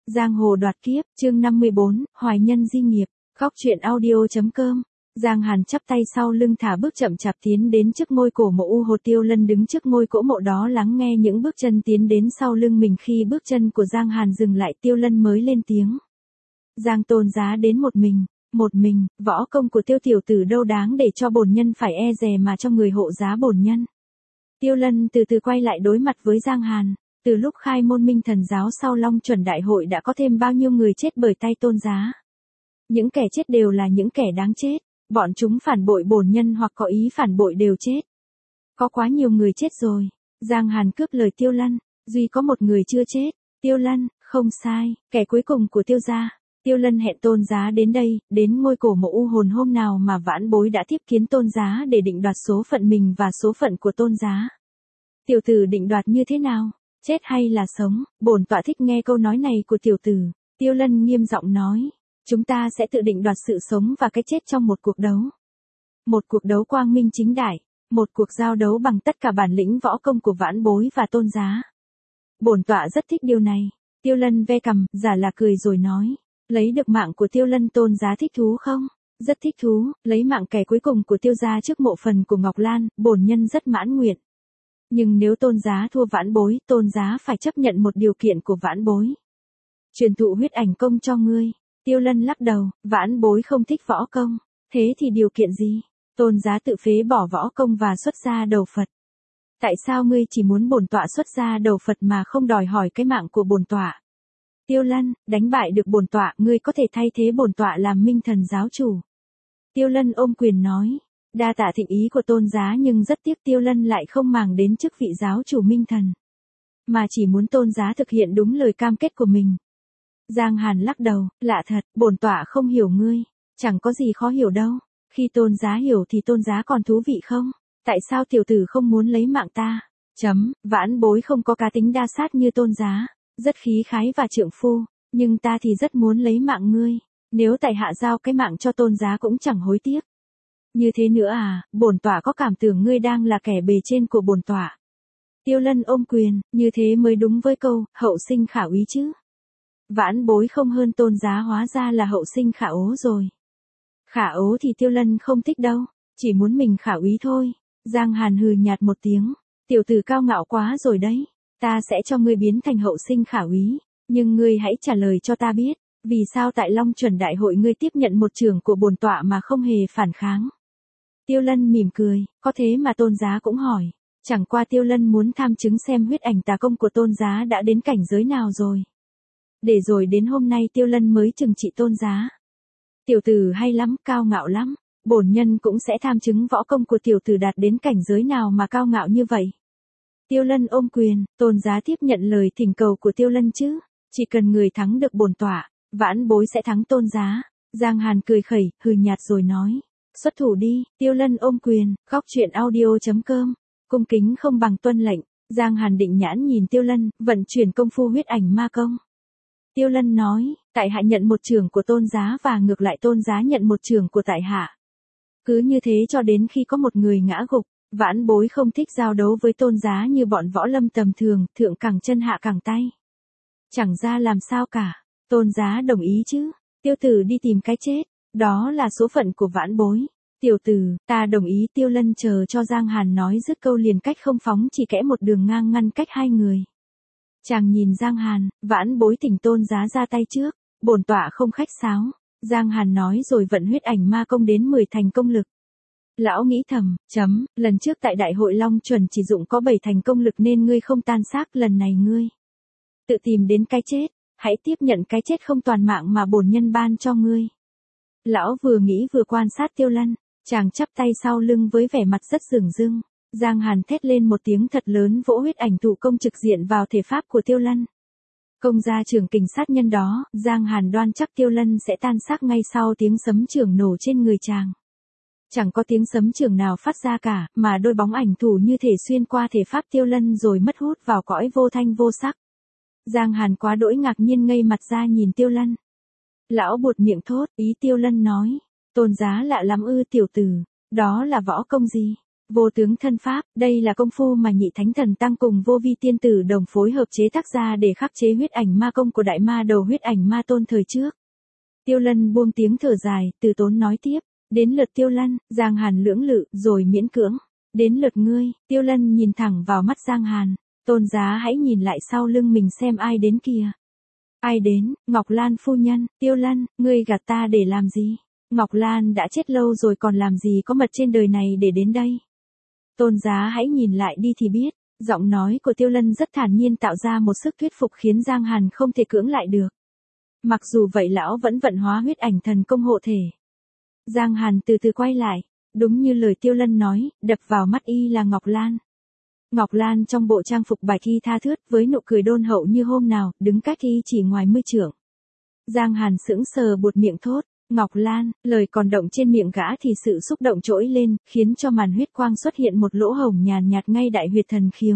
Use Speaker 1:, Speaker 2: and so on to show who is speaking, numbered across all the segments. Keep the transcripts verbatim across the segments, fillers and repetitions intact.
Speaker 1: Giang hồ đoạt kiếp, chương năm mươi bốn, Hoài nhân di nghiệp, góc truyện audio.com. Giang Hàn chắp tay sau lưng thả bước chậm chạp tiến đến trước ngôi cổ mộ U Hồ. Tiêu Lân đứng trước ngôi cổ mộ đó lắng nghe những bước chân tiến đến sau lưng mình. Khi bước chân của Giang Hàn dừng lại, Tiêu Lân mới lên tiếng. Giang tôn giá đến một mình, một mình, võ công của Tiêu tiểu tử đâu đáng để cho bổn nhân phải e dè mà cho người hộ giá bổn nhân. Tiêu Lân từ từ quay lại đối mặt với Giang Hàn. Từ lúc khai môn Minh Thần giáo sau Long Chuẩn đại hội đã có thêm bao nhiêu người chết bởi tay tôn giá. Những kẻ chết đều là những kẻ đáng chết. Bọn chúng phản bội bổn nhân hoặc có ý phản bội đều chết. Có quá nhiều người chết rồi. Giang Hàn cướp lời Tiêu Lân. Duy có một người chưa chết. Tiêu Lân, không sai, kẻ cuối cùng của Tiêu gia. Tiêu Lân hẹn tôn giá đến đây, đến ngôi cổ mộ U Hồn hôm nào mà vãn bối đã tiếp kiến tôn giá để định đoạt số phận mình và số phận của tôn giá. Tiểu tử định đoạt như thế nào? Chết hay là sống? Bổn tọa thích nghe câu nói này của tiểu tử. Tiêu Lân nghiêm giọng nói. Chúng ta sẽ tự định đoạt sự sống và cái chết trong một cuộc đấu. Một cuộc đấu quang minh chính đại. Một cuộc giao đấu bằng tất cả bản lĩnh võ công của vãn bối và tôn giá. Bổn tọa rất thích điều này. Tiêu Lân ve cằm, giả là cười rồi nói. Lấy được mạng của Tiêu Lân tôn giá thích thú không? Rất thích thú, lấy mạng kẻ cuối cùng của Tiêu gia trước mộ phần của Ngọc Lan, bổn nhân rất mãn nguyện. Nhưng nếu tôn giá thua vãn bối, tôn giá phải chấp nhận một điều kiện của vãn bối. Truyền thụ huyết ảnh công cho ngươi. Tiêu Lân lắc đầu, vãn bối không thích võ công. Thế thì điều kiện gì? Tôn giá tự phế bỏ võ công và xuất gia đầu Phật. Tại sao ngươi chỉ muốn bổn tọa xuất gia đầu Phật mà không đòi hỏi cái mạng của bổn tọa? Tiêu Lân, đánh bại được bổn tọa, ngươi có thể thay thế bổn tọa làm Minh Thần giáo chủ. Tiêu Lân ôm quyền nói. Đa tạ thịnh ý của tôn giá, nhưng rất tiếc Tiêu Lân lại không màng đến chức vị giáo chủ Minh Thần, mà chỉ muốn tôn giá thực hiện đúng lời cam kết của mình. Giang Hàn lắc đầu, lạ thật, bổn tọa không hiểu ngươi. Chẳng có gì khó hiểu đâu. Khi tôn giá hiểu thì tôn giá còn thú vị không? Tại sao tiểu tử không muốn lấy mạng ta? Chấm, vãn bối không có cá tính đa sát như tôn giá. Rất khí khái và trượng phu. Nhưng ta thì rất muốn lấy mạng ngươi. Nếu tại hạ giao cái mạng cho tôn giá cũng chẳng hối tiếc. Như thế nữa à, bổn tọa có cảm tưởng ngươi đang là kẻ bề trên của bổn tọa. Tiêu Lân ôm quyền, như thế mới đúng với câu, hậu sinh khả úy chứ. Vãn bối không hơn tôn giá, hóa ra là hậu sinh khả ố rồi. Khả ố thì Tiêu Lân không thích đâu, chỉ muốn mình khả úy thôi. Giang Hàn hừ nhạt một tiếng, tiểu tử cao ngạo quá rồi đấy. Ta sẽ cho ngươi biến thành hậu sinh khả úy, nhưng ngươi hãy trả lời cho ta biết, vì sao tại Long Chuẩn đại hội ngươi tiếp nhận một trưởng của bổn tọa mà không hề phản kháng. Tiêu Lân mỉm cười, có thế mà tôn giá cũng hỏi. Chẳng qua Tiêu Lân muốn tham chứng xem huyết ảnh tà công của tôn giá đã đến cảnh giới nào rồi. Để rồi đến hôm nay Tiêu Lân mới trừng trị tôn giá. Tiểu tử hay lắm, cao ngạo lắm. Bổn nhân cũng sẽ tham chứng võ công của tiểu tử đạt đến cảnh giới nào mà cao ngạo như vậy. Tiêu Lân ôm quyền, tôn giá tiếp nhận lời thỉnh cầu của Tiêu Lân chứ. Chỉ cần người thắng được bổn tọa, vãn bối sẽ thắng tôn giá. Giang Hàn cười khẩy, hừ nhạt rồi nói. Xuất thủ đi. Tiêu Lân ôm quyền, góc truyện audio.com. Cung kính không bằng tuân lệnh. Giang Hàn định nhãn nhìn Tiêu Lân, vận chuyển công phu huyết ảnh ma công. Tiêu Lân nói, tại hạ nhận một trường của tôn giá và ngược lại tôn giá nhận một trường của tại hạ. Cứ như thế cho đến khi có một người ngã gục. Vãn bối không thích giao đấu với tôn giá như bọn võ lâm tầm thường, thượng cẳng chân hạ cẳng tay. Chẳng ra làm sao cả. Tôn giá đồng ý chứ. Tiêu tử đi tìm cái chết. Đó là số phận của vãn bối. Tiểu tử, ta đồng ý. Tiêu Lân chờ cho Giang Hàn nói dứt câu liền cách không phóng chỉ kẽ một đường ngang ngăn cách hai người. Chàng nhìn Giang Hàn, vãn bối thỉnh tôn giá ra tay trước. Bổn tọa không khách sáo. Giang Hàn nói rồi vận huyết ảnh ma công đến mười thành công lực. Lão nghĩ thầm, chấm, lần trước tại đại hội Long Chuẩn chỉ dụng có bảy thành công lực nên ngươi không tan xác, lần này ngươi tự tìm đến cái chết, hãy tiếp nhận cái chết không toàn mạng mà bổn nhân ban cho ngươi. Lão vừa nghĩ vừa quan sát Tiêu Lân, chàng chắp tay sau lưng với vẻ mặt rất dửng dưng. Giang Hàn thét lên một tiếng thật lớn vỗ huyết ảnh tụ công trực diện vào thể pháp của Tiêu Lân. Công ra trường kình sát nhân đó, Giang Hàn đoan chắc Tiêu Lân sẽ tan xác ngay sau tiếng sấm chưởng nổ trên người chàng. Chẳng có tiếng sấm chưởng nào phát ra cả, mà đôi bóng ảnh thủ như thể xuyên qua thể pháp Tiêu Lân rồi mất hút vào cõi vô thanh vô sắc. Giang Hàn quá đỗi ngạc nhiên ngây mặt ra nhìn Tiêu Lân. Lão buột miệng thốt, ý Tiêu Lân nói, tôn giá lạ lắm ư tiểu tử, đó là võ công gì? Vô tướng thân pháp, đây là công phu mà Nhị Thánh Thần Tăng cùng Vô Vi Tiên Tử đồng phối hợp chế tác ra để khắc chế huyết ảnh ma công của đại ma đầu huyết ảnh ma tôn thời trước. Tiêu Lân buông tiếng thở dài, từ tốn nói tiếp, đến lượt Tiêu Lân, Giang Hàn lưỡng lự, rồi miễn cưỡng, đến lượt ngươi, Tiêu Lân nhìn thẳng vào mắt Giang Hàn, Tôn Giá hãy nhìn lại sau lưng mình xem ai đến kìa. Ai đến, Ngọc Lan phu nhân, Tiêu Lân, ngươi gạt ta để làm gì? Ngọc Lan đã chết lâu rồi còn làm gì có mật trên đời này để đến đây? Tôn Giá hãy nhìn lại đi thì biết, giọng nói của Tiêu Lân rất thản nhiên tạo ra một sức thuyết phục khiến Giang Hàn không thể cưỡng lại được. Mặc dù vậy lão vẫn vận hóa huyết ảnh thần công hộ thể. Giang Hàn từ từ quay lại, đúng như lời Tiêu Lân nói, đập vào mắt y là Ngọc Lan. Ngọc Lan trong bộ trang phục bạch y tha thướt với nụ cười đôn hậu như hôm nào, đứng cách y chỉ ngoài mươi trượng. Giang Hàn sững sờ buột miệng thốt, Ngọc Lan, lời còn động trên miệng gã thì sự xúc động trỗi lên, khiến cho màn huyết quang xuất hiện một lỗ hổng nhàn nhạt ngay đại huyệt thần khiếu.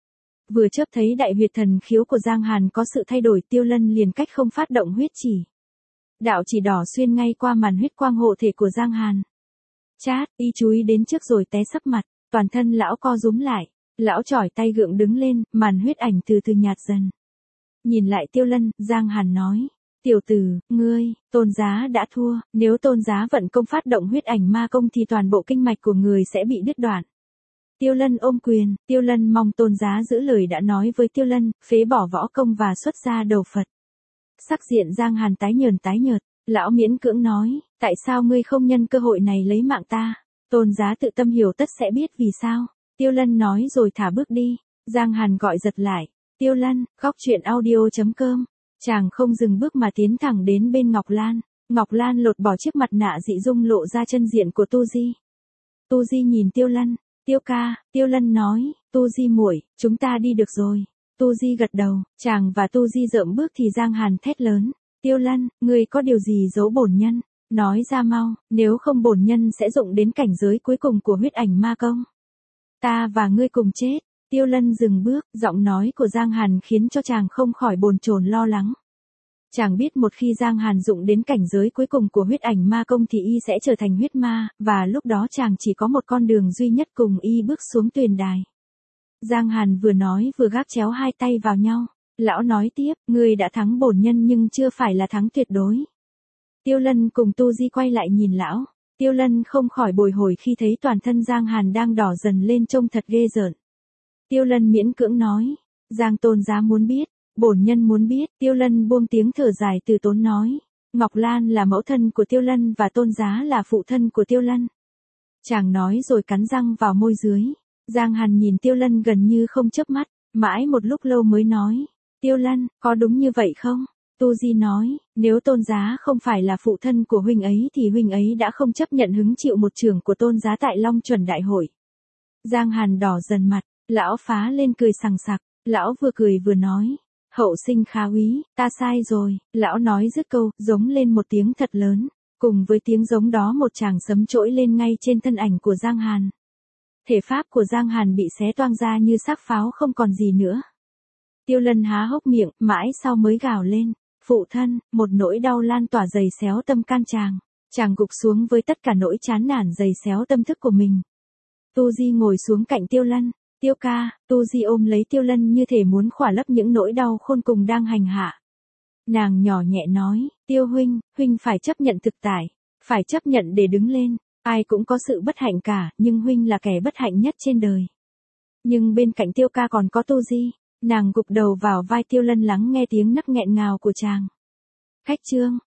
Speaker 1: Vừa chớp thấy đại huyệt thần khiếu của Giang Hàn có sự thay đổi, Tiêu Lân liền cách không phát động huyết chỉ. Đạo chỉ đỏ xuyên ngay qua màn huyết quang hộ thể của Giang Hàn. Chát, y chú ý đến trước rồi té sấp mặt, toàn thân lão co rúm lại, lão chỏi tay gượng đứng lên, màn huyết ảnh từ từ nhạt dần. Nhìn lại Tiêu Lân, Giang Hàn nói, tiểu tử, ngươi, Tôn Giá đã thua, nếu Tôn Giá vận công phát động huyết ảnh ma công thì toàn bộ kinh mạch của người sẽ bị đứt đoạn. Tiêu Lân ôm quyền, Tiêu Lân mong Tôn Giá giữ lời đã nói với Tiêu Lân, phế bỏ võ công và xuất ra đầu Phật. Sắc diện Giang Hàn tái nhờn tái nhợt, lão miễn cưỡng nói, tại sao ngươi không nhân cơ hội này lấy mạng ta? Tôn Giá tự tâm hiểu tất sẽ biết vì sao. Tiêu Lân nói rồi thả bước đi. Giang Hàn gọi giật lại, Tiêu Lân, góc truyện audio chấm com. Chàng không dừng bước mà tiến thẳng đến bên Ngọc Lan. Ngọc Lan lột bỏ chiếc mặt nạ dị dung lộ ra chân diện của Tu Di. Tu Di nhìn Tiêu Lân, Tiêu ca, Tiêu Lân nói, Tu Di muội, chúng ta đi được rồi. Tu Di gật đầu, chàng và Tu Di dợm bước thì Giang Hàn thét lớn, Tiêu Lân, ngươi có điều gì giấu bổn nhân? Nói ra mau, nếu không bổn nhân sẽ dụng đến cảnh giới cuối cùng của huyết ảnh ma công. Ta và ngươi cùng chết. Tiêu Lân dừng bước, giọng nói của Giang Hàn khiến cho chàng không khỏi bồn chồn lo lắng. Chàng biết một khi Giang Hàn dụng đến cảnh giới cuối cùng của huyết ảnh ma công thì y sẽ trở thành huyết ma, và lúc đó chàng chỉ có một con đường duy nhất cùng y bước xuống tuyền đài. Giang Hàn vừa nói vừa gác chéo hai tay vào nhau. Lão nói tiếp, ngươi đã thắng bổn nhân nhưng chưa phải là thắng tuyệt đối. Tiêu Lân cùng Tu Di quay lại nhìn lão. Tiêu Lân không khỏi bồi hồi khi thấy toàn thân Giang Hàn đang đỏ dần lên trông thật ghê rợn. Tiêu Lân miễn cưỡng nói, Giang Tôn Giá muốn biết, bổn nhân muốn biết. Tiêu Lân buông tiếng thở dài từ tốn nói, Ngọc Lan là mẫu thân của Tiêu Lân và Tôn Giá là phụ thân của Tiêu Lân. Chàng nói rồi cắn răng vào môi dưới. Giang Hàn nhìn Tiêu Lân gần như không chớp mắt, mãi một lúc lâu mới nói, Tiêu Lân, có đúng như vậy không? Tu Di nói, nếu Tôn Giá không phải là phụ thân của huynh ấy thì huynh ấy đã không chấp nhận hứng chịu một chưởng của Tôn Giá tại Long Chuẩn Đại Hội. Giang Hàn đỏ dần mặt, lão phá lên cười sằng sặc, lão vừa cười vừa nói, hậu sinh khá úy, ta sai rồi. Lão nói dứt câu, giống lên một tiếng thật lớn, cùng với tiếng giống đó một tràng sấm trỗi lên ngay trên thân ảnh của Giang Hàn. Thể pháp của Giang Hàn bị xé toang ra như xác pháo không còn gì nữa. Tiêu Lân há hốc miệng, mãi sau mới gào lên, phụ thân, một nỗi đau lan tỏa dày xéo tâm can chàng. Chàng gục xuống với tất cả nỗi chán nản dày xéo tâm thức của mình. Tu Di ngồi xuống cạnh Tiêu Lân, Tiêu ca. Tu Di ôm lấy Tiêu Lân như thể muốn khỏa lấp những nỗi đau khôn cùng đang hành hạ. Nàng nhỏ nhẹ nói, Tiêu huynh, huynh phải chấp nhận thực tại, phải chấp nhận để đứng lên. Ai cũng có sự bất hạnh cả, nhưng huynh là kẻ bất hạnh nhất trên đời. Nhưng bên cạnh Tiêu ca còn có Tu Di. Nàng gục đầu vào vai Tiêu Lân lắng nghe tiếng nấc nghẹn ngào của chàng. Khách trương,